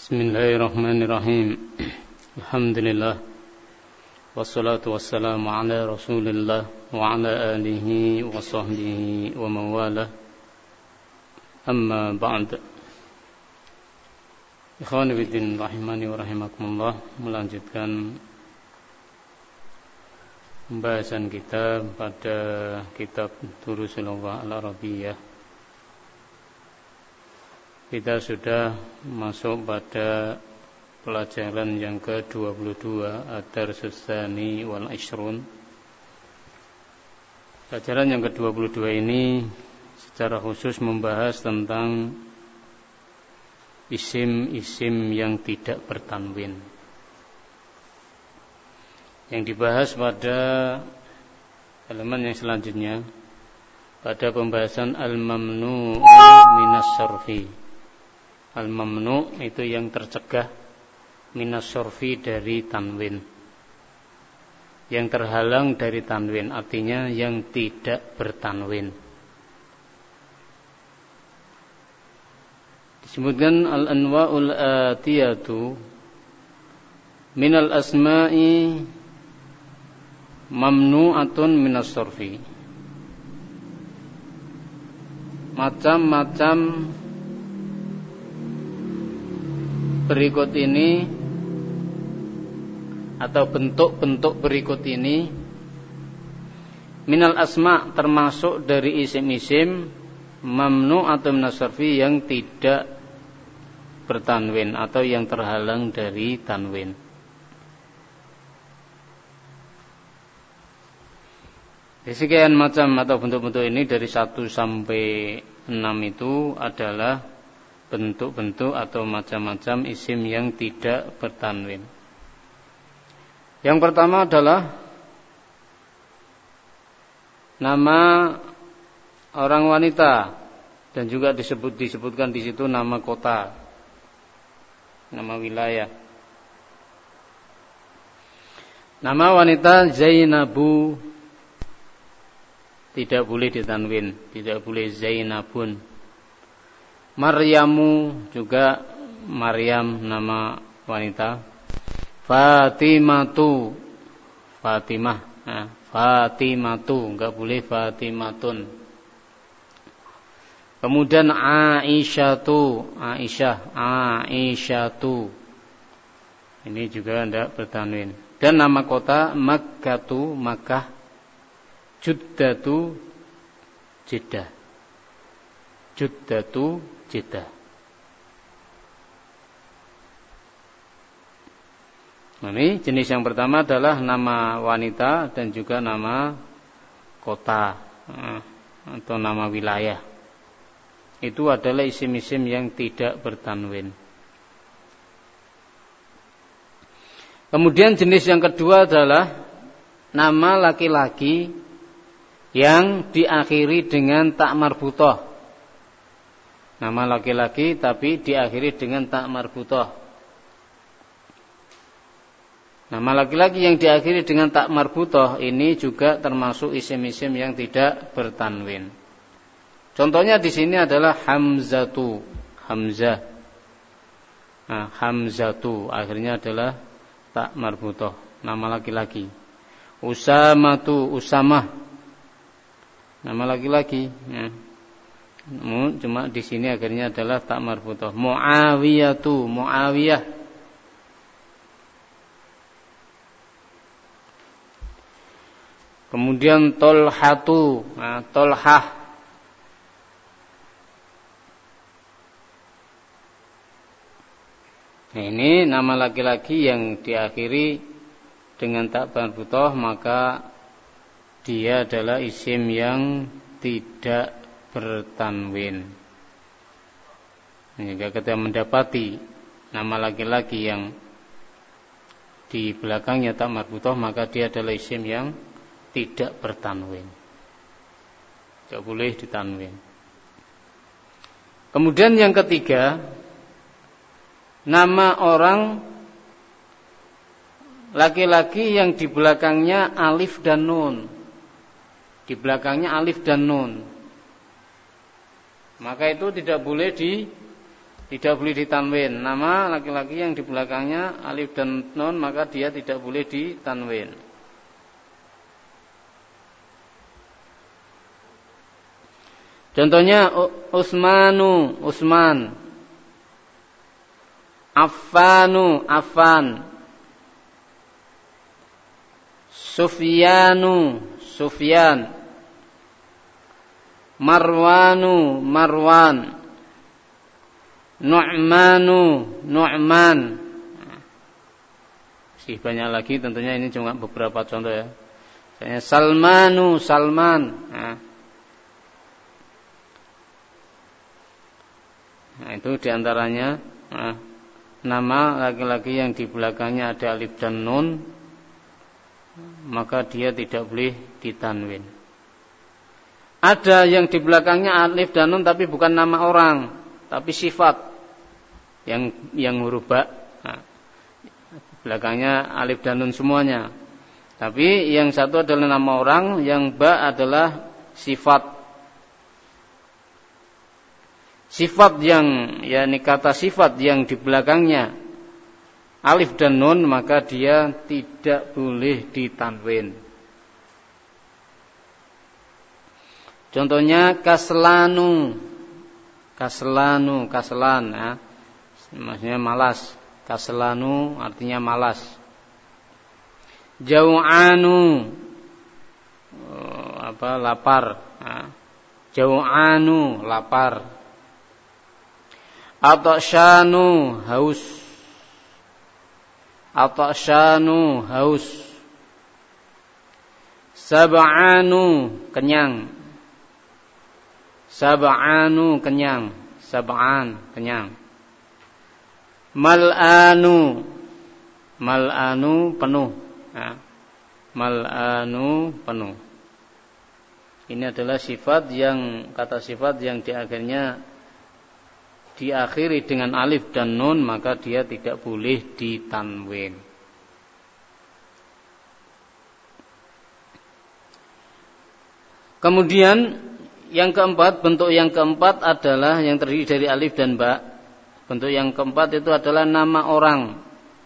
Bismillahirrahmanirrahim. Alhamdulillah. Wassalatu wassalamu ala Rasulillah wa ala alihi wa sahbihi wa mawalah. Amma ba'd. Ikhwani fiddin rahimani wa rahimakumullah, melanjutkan pembahasan kita pada kitab Durusul Lughah Al-Arabiyyah. Kita sudah masuk pada pelajaran yang ke-22, Ad-Darsus Tsani wal Ishrun. Pelajaran yang ke-22 ini secara khusus membahas tentang isim-isim yang tidak bertanwin. Yang dibahas pada halaman yang selanjutnya, pada pembahasan al-mamnu'u minas sarfi. Al-mamnu' itu yang tercegah, minas sarfi dari tanwin. Yang terhalang dari tanwin, artinya yang tidak bertanwin. Disebutkan al-anwa'ul atiyatu minal asma'i mamnu'atun minas sarfi. Macam-macam berikut ini atau bentuk-bentuk berikut ini minal asma' termasuk dari isim-isim mamnu'atun minas sarfi yang tidak bertanwin atau yang terhalang dari tanwin. Sekian macam atau bentuk-bentuk ini dari 1 sampai 6 itu adalah bentuk-bentuk atau macam-macam isim yang tidak bertanwin. Yang pertama adalah nama orang wanita, dan juga disebutkan di situ nama kota, nama wilayah. Nama wanita Zainabu tidak boleh ditanwin, tidak boleh Zainabun. Maryamu juga Maryam nama wanita. Fatimatu, Fatimah, Fatimatu, enggak boleh Fatimatun. Kemudian Aisyatu, Aisyah, Aisyatu. Ini juga tidak bertanwin. Dan nama kota Makkatu, Makkah. Juddatu, Jeddah. Juddatu, Jeddah. Ini jenis yang pertama adalah nama wanita dan juga nama kota atau nama wilayah. Itu adalah isim-isim yang tidak bertanwin. Kemudian jenis yang kedua adalah nama laki-laki yang diakhiri dengan ta marbutah. Nama laki-laki tapi diakhiri dengan ta marbutah. Nama laki-laki yang diakhiri dengan ta marbutah ini juga termasuk isim-isim yang tidak bertanwin. Contohnya di sini adalah Hamzatu, Hamzah. Nah, Hamzatu akhirnya adalah ta marbutah, nama laki-laki. Usamatu, Usamah, nama laki-laki. Ya. Cuma di sini akhirnya adalah ta marbutah. Muawiyatu, Muawiyah. Kemudian Tolhatu, Tolhah. Nah, ini nama laki-laki yang diakhiri dengan ta marbutah, maka dia adalah isim yang tidak bertanwin. Jika kita mendapati nama laki-laki yang di belakangnya ta marbutah, maka dia adalah isim yang tidak bertanwin. Tidak boleh ditanwin. Kemudian yang ketiga, nama orang laki-laki yang di belakangnya alif dan nun. Di belakangnya alif dan nun. Maka itu tidak boleh Tidak boleh ditanwin. Nama laki-laki yang di belakangnya alif dan nun maka dia tidak boleh ditanwin. Contohnya Utsmanu, Utsman. Affanu, Affan. Sufyanu, Sufyan. Marwanu, Marwan. Nu'manu, Nu'man. Masih banyak lagi, tentunya ini cuma beberapa contoh ya. Misalnya Salmanu, Salman. Nah, itu diantaranya nama laki-laki yang di belakangnya ada alif dan nun, maka dia tidak boleh ditanwin. Ada yang di belakangnya alif dan nun tapi bukan nama orang, tapi sifat yang huruf ba. Nah, belakangnya alif dan nun semuanya. Tapi yang satu adalah nama orang, yang ba adalah sifat. Sifat yang yakni kata sifat yang di belakangnya alif dan nun maka dia tidak boleh ditanwin. Contohnya kaslanu, kaslanu, kaslan ya. Maksudnya malas. Kaslanu artinya malas. Jau'anu lapar ya. Jau'anu lapar. Ata'syanu haus. Ata'syanu haus. Sab'anu kenyang. Sab'anu kenyang. Sab'an kenyang. Mal'anu. Mal'anu penuh ya. Mal'anu penuh. Ini adalah sifat yang kata sifat yang di akhirnya diakhiri dengan alif dan nun maka dia tidak boleh ditanwin. Kemudian yang keempat, bentuk yang keempat adalah yang terdiri dari alif dan ba. Bentuk yang keempat itu adalah nama orang.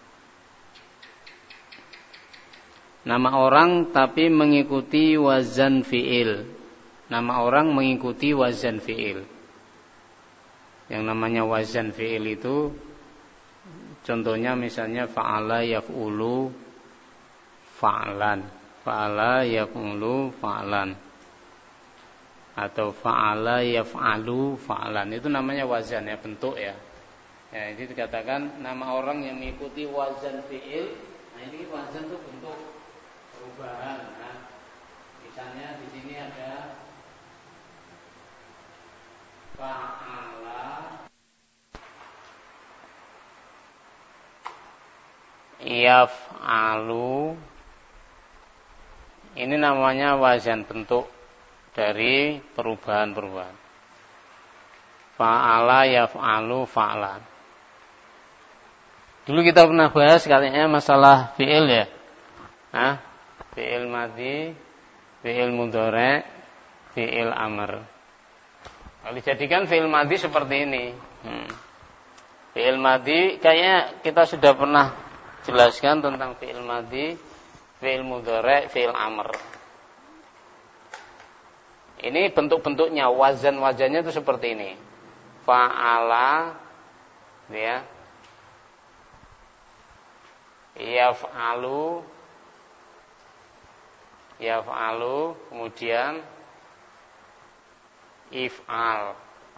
Nama orang tapi mengikuti wazan fi'il. Nama orang mengikuti wazan fi'il. Yang namanya wazan fi'il itu contohnya misalnya fa'ala yaf'ulu fa'lan, fa'ala yaf'ulu fa'lan, atau fa'ala yaf'alu fa'lan. Itu namanya wazan ya, bentuk ya. Ya, ini dikatakan nama orang yang mengikuti wazan fi'il. Nah, ini wazan itu bentuk perubahan. Nah, misalnya di sini ada fa'ala yaf'alu. Ini namanya wazan, bentuk dari perubahan-perubahan. Fa'ala yaf'alu fa'lan. Dulu kita pernah bahas katanya masalah fi'il ya. Fi'il madhi, fi'il mudhari', fi'il amr. Kalau dijadikan fi'il madhi seperti ini. Fi'il madhi kayaknya kita sudah pernah jelaskan tentang fi'il madhi, fi'il mudhari', fi'il amr. Ini bentuk-bentuknya, wazan-wazannya itu seperti ini. Fa'ala ya. Yaf'alu, yaf'alu, kemudian if'al.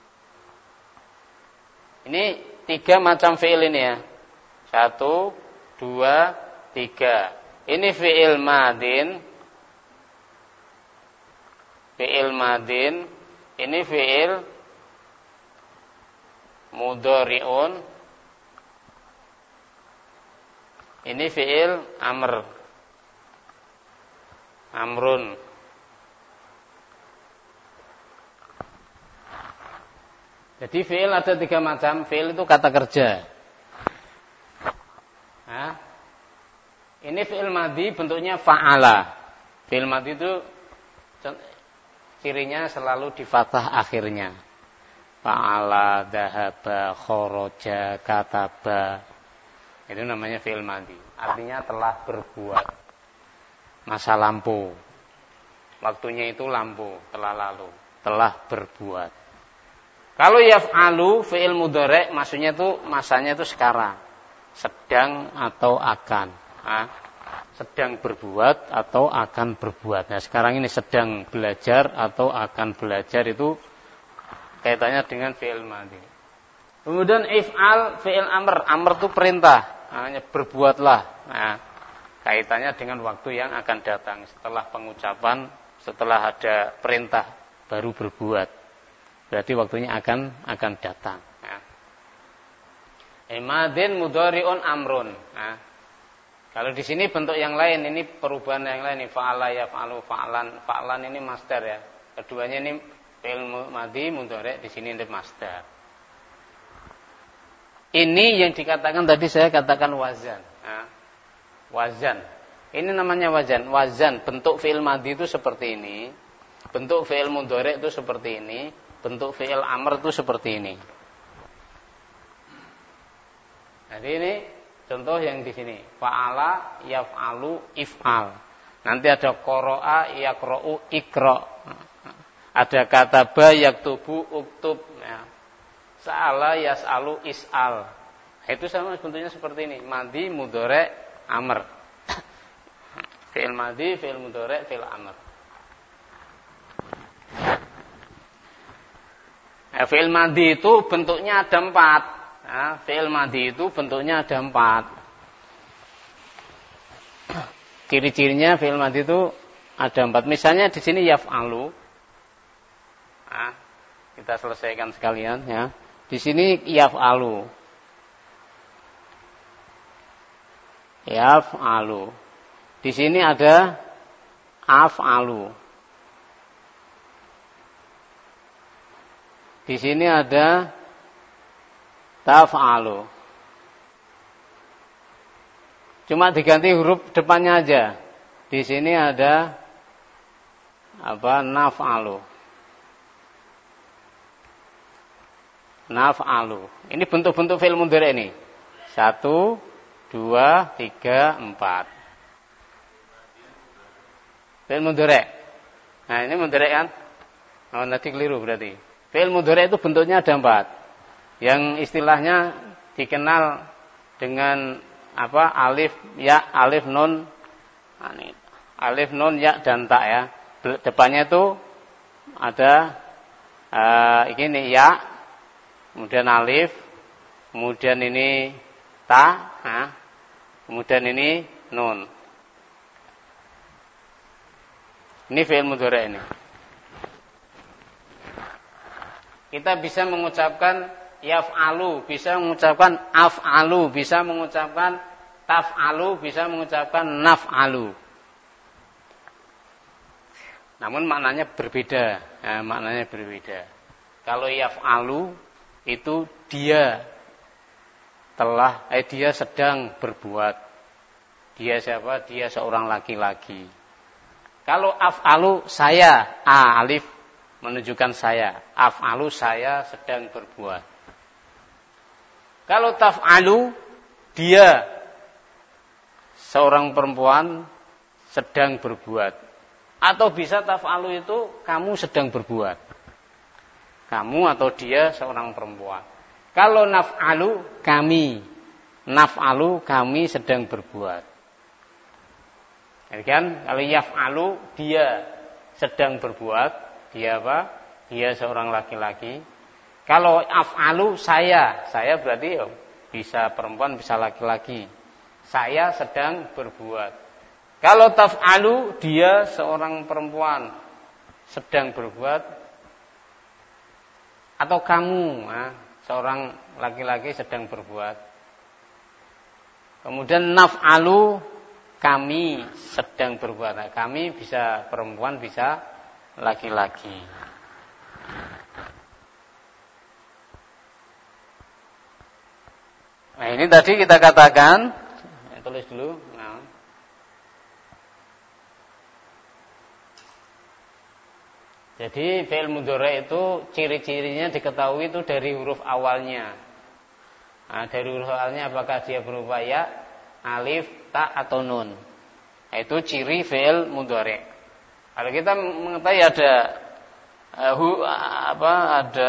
Ini 3 macam fi'il ini ya. 1, 2, 3. Ini fi'il madin. Fi'il madin. Ini fi'il mudhari'un. Ini fi'il amr. Amrun. Jadi fi'il ada 3 macam. Fi'il itu kata kerja. Ini fi'il madhi bentuknya fa'ala. Fi'il madhi itu cirinya selalu di fathah akhirnya. fa'ala, dhahaba, kharaja, kataba. Itu namanya fi'il madhi. Artinya telah berbuat. Masa lampu. Waktunya itu lampu, telah lalu, telah berbuat. Kalau yaf'alu fi'il mudhari' maksudnya itu masanya itu sekarang, sedang atau akan. Sedang berbuat atau akan berbuat. Nah, sekarang ini sedang belajar atau akan belajar itu kaitannya dengan fi'il madhi. Kemudian if'al fi'il amr. Amr itu perintah. Namanya berbuatlah. Nah, kaitannya dengan waktu yang akan datang setelah pengucapan, setelah ada perintah baru berbuat. Berarti waktunya akan datang. Madin mudhari'un amrun. Kalau di sini bentuk yang lain, ini perubahan yang lain. Fa'ala yaf'alu fa'lan. Fa'lan ini masdar ya. Keduanya ini fi'il madhi mudhari', di sini ini masdar. Ini yang dikatakan tadi saya katakan wazan. Wazan. Ini namanya wazan. Wazan bentuk fi'il madhi itu seperti ini. Bentuk fi'il mudhari' itu seperti ini. Bentuk fi'il amr itu seperti ini. Jadi ini contoh yang di sini. Fa'ala yaf'alu if'al. Nanti ada qara'a yaqra'u iqra'. Ada kataba yaktubu uktub. Sa'ala yas'alu is'al. Itu sama bentuknya seperti ini. Madhi mudhari' amr. Fi'il madhi, fi'il mudhari', fi'il amr. Fi'il madhi itu bentuknya ada 4. Fi'il madhi itu bentuknya ada 4. Ciri-cirinya fi'il madhi itu ada 4. Misalnya di sini yaf'alu. Kita selesaikan sekalian ya. Di sini yaf'alu. Yaf'alu. Di sini ada af'alu. Di sini ada taf'alu. Cuma diganti huruf depannya aja. Di sini ada naf'alu. Naf'alu. Ini bentuk-bentuk fi'il mudhari' ini. 1, 2, 3, 4. Fi'il mudhari'. Nah, ini mudhari' kan? Oh, nanti keliru berarti. Fi'il mudhari' itu bentuknya ada 4. Yang istilahnya dikenal dengan alif, ya, alif, nun, ya dan ta ya. Depannya itu ada ini ya, kemudian alif, kemudian ini ta, kemudian ini nun. Ini fi'il mudhari' ini. Kita bisa mengucapkan yaf'alu, bisa mengucapkan af'alu, bisa mengucapkan taf'alu, bisa mengucapkan naf'alu. Namun maknanya berbeda. Maknanya berbeda. Kalau yaf'alu itu dia sedang berbuat. Dia siapa? Dia seorang laki-laki. Kalau af'alu saya, alif menunjukkan saya. Af'alu saya sedang berbuat. Kalau taf'alu dia seorang perempuan sedang berbuat. Atau bisa taf'alu itu kamu sedang berbuat. Kamu atau dia seorang perempuan. Kalau naf'alu kami. Naf'alu kami sedang berbuat. Jadi kan kalau yaf'alu dia sedang berbuat. Dia apa? Dia seorang laki-laki. Kalau af'alu saya berarti bisa perempuan, bisa laki-laki. Saya sedang berbuat. Kalau taf'alu dia seorang perempuan sedang berbuat. Atau kamu seorang laki-laki sedang berbuat. Kemudian naf'alu kami sedang berbuat. Nah, kami bisa perempuan, bisa laki-laki. Nah, ini tadi kita katakan, tulis dulu. Jadi fi'il mudhari' itu ciri-cirinya diketahui itu dari huruf awalnya. Nah, dari huruf awalnya apakah dia berupa ya, alif, ta atau nun. Nah, itu ciri fi'il mudhari'. Kalau kita mengetahui ada ada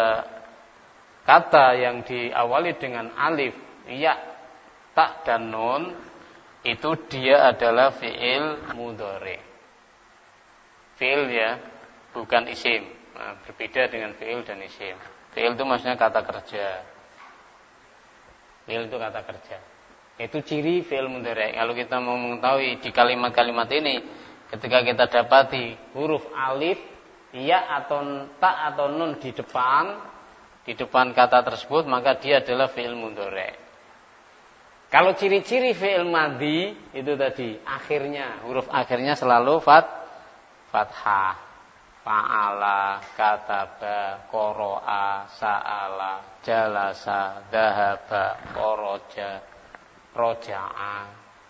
kata yang diawali dengan alif, ya, ta dan nun, itu dia adalah fi'il mudhari'. Fi'il ya, bukan isim. Nah, berbeda dengan fi'il dan isim. Fi'il itu maksudnya kata kerja. Fi'il itu kata kerja. Itu ciri fi'il mudhari'. Kalau kita mau mengetahui di kalimat-kalimat ini, ketika kita dapati huruf alif, ya atau ta atau nun di depan kata tersebut, maka dia adalah fi'il mudhari'. Kalau ciri-ciri fi'il madhi itu tadi, huruf akhirnya selalu fathah. Fa'ala, kataba, qara'a, sa'ala, jalasa, dhahaba, kharaja, roja'a,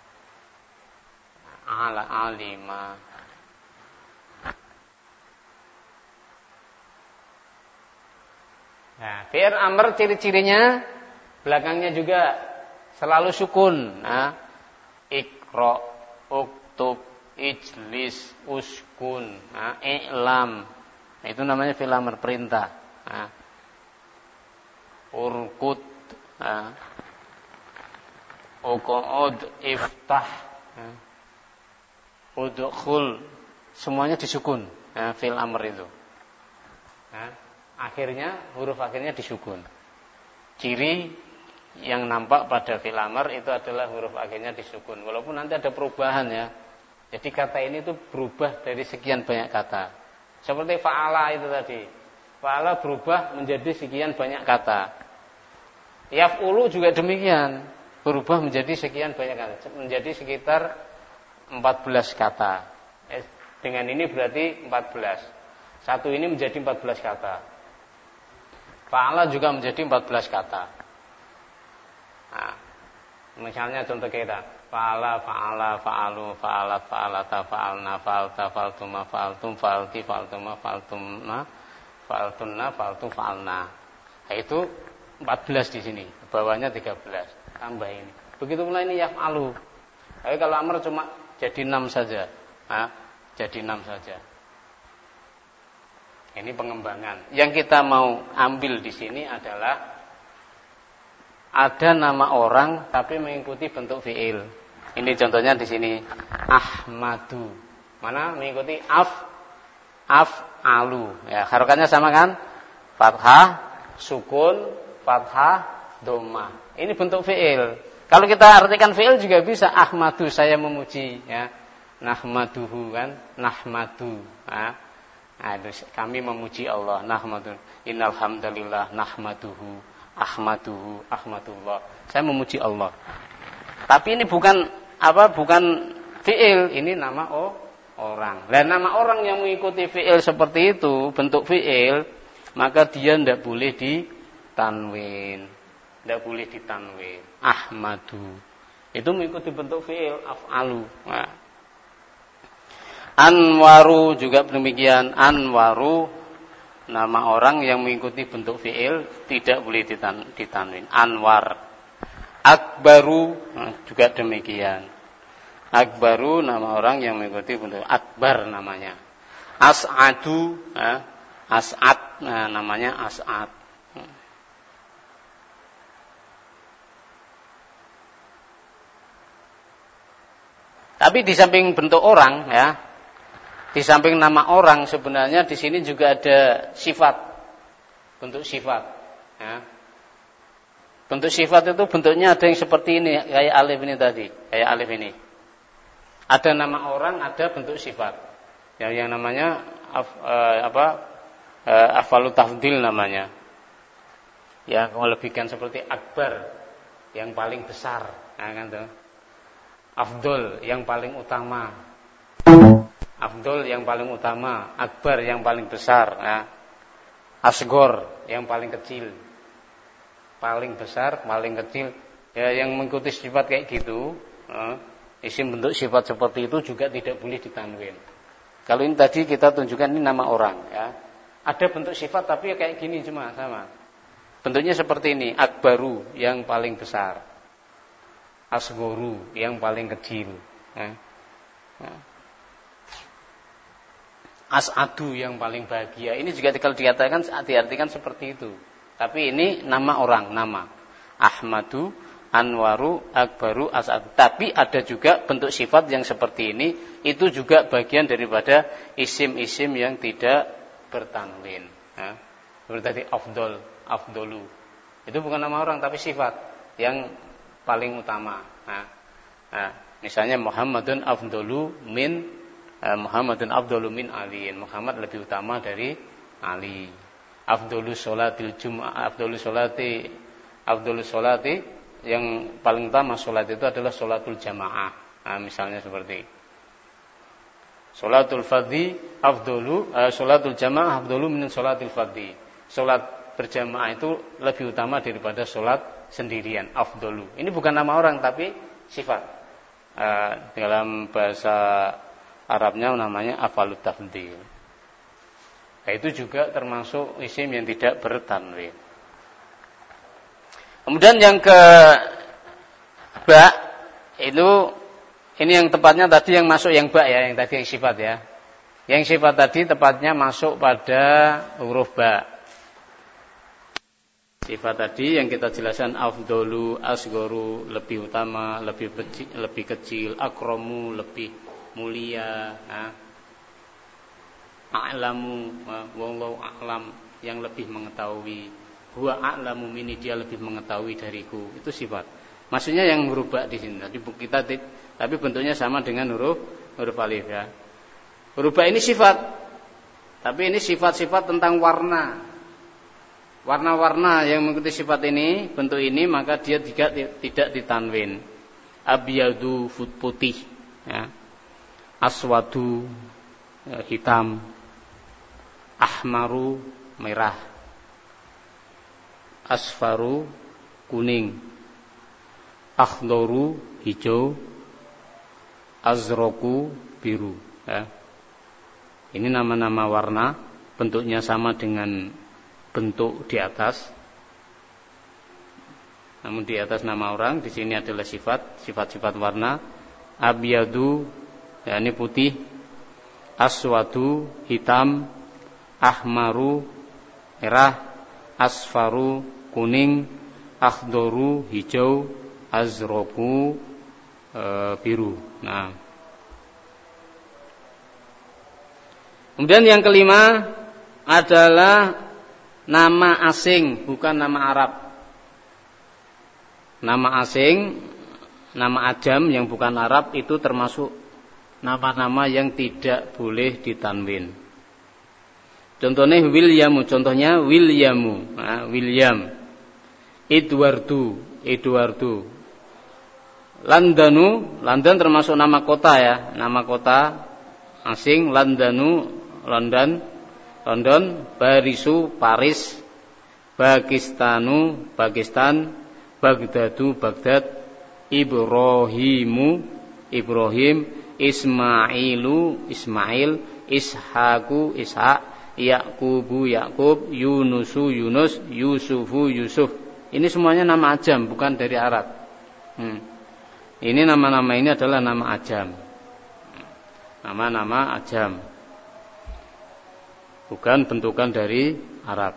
alima. Nah, fi'il amr ciri-cirinya belakangnya juga selalu sukun. Nah, iqra, uktub, ijlis, uskun, nah, i'lam. Nah, itu namanya fi'il amr, perintah. Nah, urkut, nah, uqud, iftah, nah, udkhul, semuanya disukun. Nah, fi'il amr itu. Nah, huruf akhirnya disukun. Ciri yang nampak pada fi'il amr itu adalah huruf akhirnya disukun. Walaupun nanti ada perubahan ya. Jadi kata ini itu berubah dari sekian banyak kata. Seperti fa'ala itu tadi. Fa'ala berubah menjadi sekian banyak kata. Yaf'ulu juga demikian. Berubah menjadi sekian banyak kata. Menjadi sekitar 14 kata. Dengan ini berarti 14. Satu ini menjadi 14 kata. Fa'ala juga menjadi 14 kata. Nah, misalnya contoh kita. Fa'ala, fa'ala, fa'alu, fa'alat, fa'alata, fa'alna, fa'alta, fa'altuma, fa'altum, fa'alti, fa'altuma, fa'altumna, fa'altunna, fa'altum, fa'alna. Nah, itu 14 di sini. Bawahnya 13. Tambah ini. Begitu pula ini yaf'alu. Tapi kalau amr cuma jadi 6 saja. Nah, jadi 6 saja. Ini pengembangan. Yang kita mau ambil di sini adalah ada nama orang tapi mengikuti bentuk fi'il. Ini contohnya di sini Ahmadu. Mana mengikuti af'alu. Ya, harokatnya sama kan? Fathah, sukun, fathah, dhamma. Ini bentuk fi'il. Kalau kita artikan fi'il juga bisa Ahmadu, saya memuji ya. Nahmaduhu kan? Nahmadu. Nah, kami memuji Allah. Nahmadu. Innal hamdalillah nahmaduhu. Ahmadullah. Saya memuji Allah. Tapi ini bukan fi'il, ini nama orang. Dan nama orang yang mengikuti fi'il seperti itu, bentuk fi'il, maka dia tidak boleh ditanwin. Tidak boleh ditanwin. Ahmadu. Itu mengikuti bentuk fi'il, af'alu. Nah. Anwaru juga demikian. Anwaru, nama orang yang mengikuti bentuk fi'il tidak boleh ditanwin. Anwar. Akbaru juga demikian. Akbaru nama orang yang mengikuti bentuk akbar namanya. As'adu, as'ad, namanya as'ad. Tapi di samping bentuk orang ya, di samping nama orang sebenarnya di sini juga ada sifat, bentuk sifat. Ya. Bentuk sifat itu bentuknya ada yang seperti ini, kayak alif ini tadi, kayak alif ini. Ada nama orang, ada bentuk sifat. Yang namanya afalu tafdil namanya. Ya, melebihkan seperti akbar, yang paling besar, nah, kan tuh. Afdol, yang paling utama. Afdol yang paling utama, akbar yang paling besar, ya. Asgor yang paling kecil. Paling besar, paling kecil. Ya, yang mengikuti sifat kayak gitu, isim bentuk sifat seperti itu juga tidak boleh ditanwin. Kalau ini tadi kita tunjukkan ini nama orang ya. Ada bentuk sifat tapi kayak gini cuma sama. Bentuknya seperti ini, akbaru yang paling besar. Asgoru yang paling kecil. As'adu yang paling bahagia. Ini juga kalau dikatakan diartikan seperti itu. Tapi ini nama orang, nama. Ahmadu, Anwaru, Akbaru, As'adu. Tapi ada juga bentuk sifat yang seperti ini. Itu juga bagian daripada isim-isim yang tidak bertanwin. Seperti tadi afdol, afdolu. Itu bukan nama orang tapi sifat yang paling utama. Misalnya Muhammadun afdolu min aliin. Muhammad lebih utama dari Ali. Afdolu sholatil jum'ah, afdolu sholati yang paling utama sholat itu adalah sholatul jamaah. Misalnya seperti sholatul fardhi afdolu, sholatul jamaah afdolu min sholatil fardhi. Sholat berjamaah itu lebih utama daripada sholat sendirian, afdolu. Ini bukan nama orang tapi sifat. Dalam bahasa Arabnya namanya afalut tafdhil. Itu juga termasuk isim yang tidak bertanwin. Kemudian yang ke ba itu ini yang tepatnya tadi yang masuk yang ba ya, yang tadi yang sifat ya. Yang sifat tadi tepatnya masuk pada huruf ba. Sifat tadi yang kita jelaskan afdolu, asgoru lebih utama, lebih kecil, akromu lebih mulia, a'lamu, wallahu a'lam yang lebih mengetahui, huwa a'lamu minni dia lebih mengetahui dariku. Itu sifat. Maksudnya yang huruf ba di sini. Tapi bentuknya sama dengan huruf alif ya. Huruf ba ini sifat. Tapi ini sifat-sifat tentang warna. Warna-warna yang mengikuti sifat ini, bentuk ini, maka dia tidak ditanwin. Abyadu putih ya. Aswadu hitam. Ahmaru merah. Asfaru kuning. Akhdoru hijau. Azroku biru ya. Ini nama-nama warna, bentuknya sama dengan bentuk di atas. Namun di atas nama orang, di sini adalah sifat-sifat warna. Abyadu ya, ini putih. Aswadu hitam. Ahmaru merah. Asfaru kuning. Akhdoru hijau. Azroku biru. Nah, kemudian yang kelima adalah nama asing, bukan nama Arab. Nama asing, nama ajam yang bukan Arab itu termasuk nama-nama yang tidak boleh ditanwin. Contohnya Williamu, Nah, William. Edwardu. London termasuk nama kota ya, nama kota asing. London. Barisu, Paris. Pakistan. Baghdad. Ibrahim. Ismail. Ishaq. Yakub. Yunus. Yusuf. Ini semuanya nama ajam, bukan dari Arab. Ini nama-nama ini adalah nama ajam. Nama-nama ajam. Bukan bentukan dari Arab.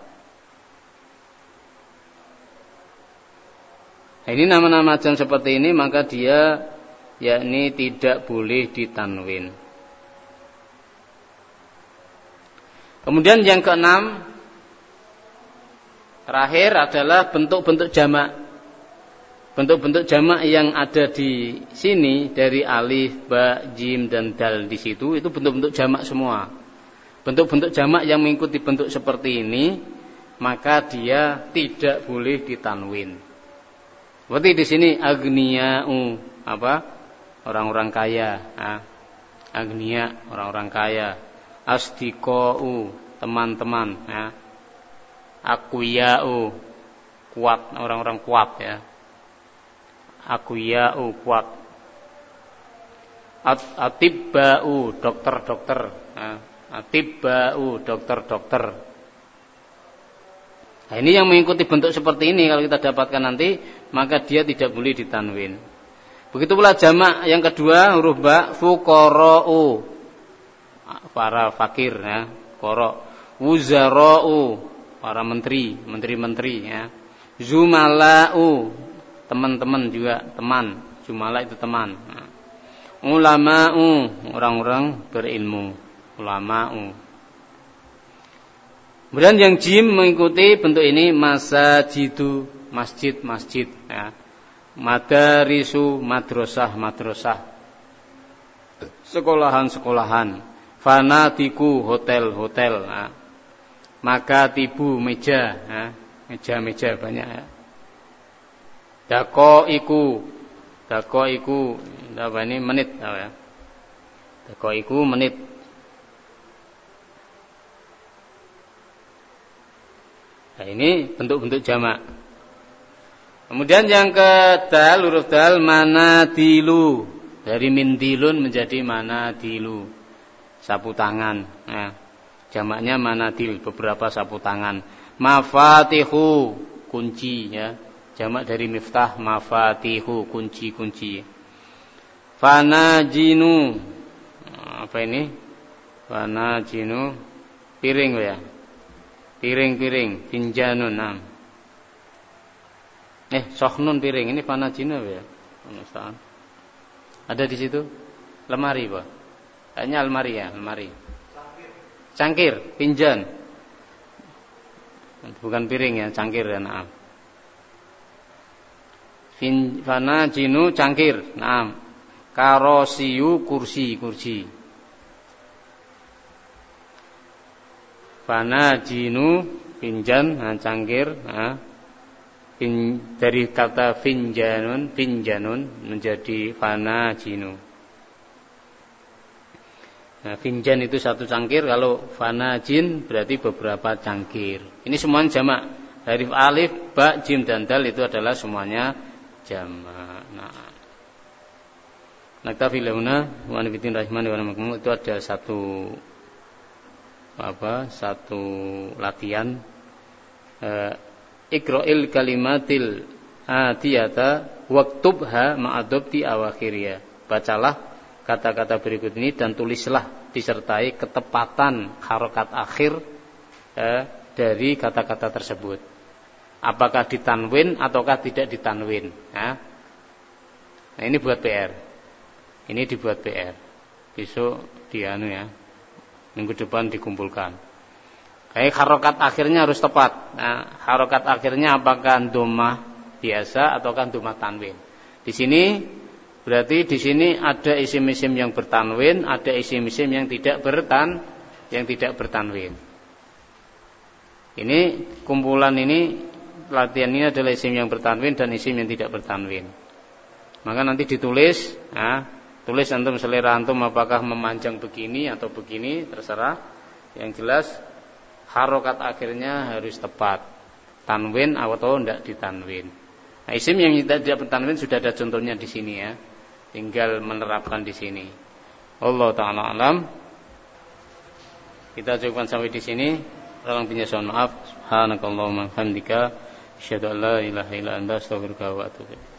Ini nama-nama ajam seperti ini maka dia yakni tidak boleh ditanwin. Kemudian yang keenam, terakhir adalah bentuk-bentuk jamak. Bentuk-bentuk jamak yang ada di sini dari alif, ba, jim dan dal di situ itu bentuk-bentuk jamak semua. Bentuk-bentuk jamak yang mengikuti bentuk seperti ini maka dia tidak boleh ditanwin. Seperti di sini agniya'u orang-orang kaya. Agniya orang-orang kaya. Asdiqa'u teman-teman ya. Aqwiya'u kuat orang-orang kuat ya. Aqwiya'u kuat. Atibba'u dokter-dokter. Atibba'u, dokter-dokter. Nah, ini yang mengikuti bentuk seperti ini kalau kita dapatkan nanti, maka dia tidak boleh ditanwin. Begitu pula jamak yang kedua huruf ba, fuqara'u, para fakir ya, qara. Wuzara'u, para menteri, menteri-menteri ya. Zumala'u, teman-teman juga, teman. Zumala itu teman. Nah. Ulama'u, orang-orang berilmu. Ulama'u. Kemudian yang jim mengikuti bentuk ini masajidu, masjid-masjid ya. Madarisu, madrasah-madrasah. Sekolahan-sekolahan. Fanatiku, hotel-hotel ya. Makatibu, meja ya. Meja-meja banyak ya. Dakoiku apa ini menit ya. Dakoiku menit. Nah, ini bentuk-bentuk jamak. Kemudian yang kedal, huruf dal, manadilu. Dari mindilun menjadi manadilu. Sapu tangan. Nah, jamaknya manadil, beberapa sapu tangan. Mafatihu, kunci ya. Jamak dari miftah, mafatihu, kunci-kunci. Fanajinu. Apa ini? Fanajinu, piring ya. Piring-piring, finjanun. Nah. Sohnun piring, ini fanajinu ya. Ada di situ? Lemari, Pak. Kayaknya almari ya, almari. Cangkir, pinjan. Bukan piring ya, cangkir ya, naam. Fanajinu, cangkir, naam. Karosiyu, kursi. Fanajinu, pinjan, cangkir, dari kata finjanun menjadi fanajinu. Nah, finjan itu satu cangkir, kalau fanajin berarti beberapa cangkir. Ini semuanya jamak. Dari alif, ba, jim dan dal itu adalah semuanya jamak. Naktafi lahuna wa nabitin rahimani wa namakum, itu ada satu latihan. Iqra'il kalimatil atiyata waktubha ma'adobti awakhiriyah. Bacalah kata-kata berikut ini dan tulislah disertai ketepatan harokat akhir dari kata-kata tersebut. Apakah ditanwin ataukah tidak ditanwin. Nah, ini buat PR. Ini dibuat PR. Besok minggu depan dikumpulkan. Kayak harokat akhirnya harus tepat. Nah, harokat akhirnya apakah dhammah biasa ataukah dhammah tanwin. Di sini berarti di sini ada isim-isim yang bertanwin, ada isim-isim yang tidak bertanwin. Ini kumpulan ini, latihan ini adalah isim yang bertanwin dan isim yang tidak bertanwin. Maka nanti ditulis, tulis antum selera antum apakah memanjang begini atau begini, terserah. Yang jelas harokat akhirnya harus tepat, tanwin atau tidak ditanwin. Nah, isim yang tidak bertanwin sudah ada contohnya di sini ya. Tinggal menerapkan di sini. Allah taala alam. Kita cukupkan sampai di sini. Tolong pinjam maaf. Subhanakallahumma hamdika asyhadu an la ilaha illa anta astaghfiruka wa atubu ilaik.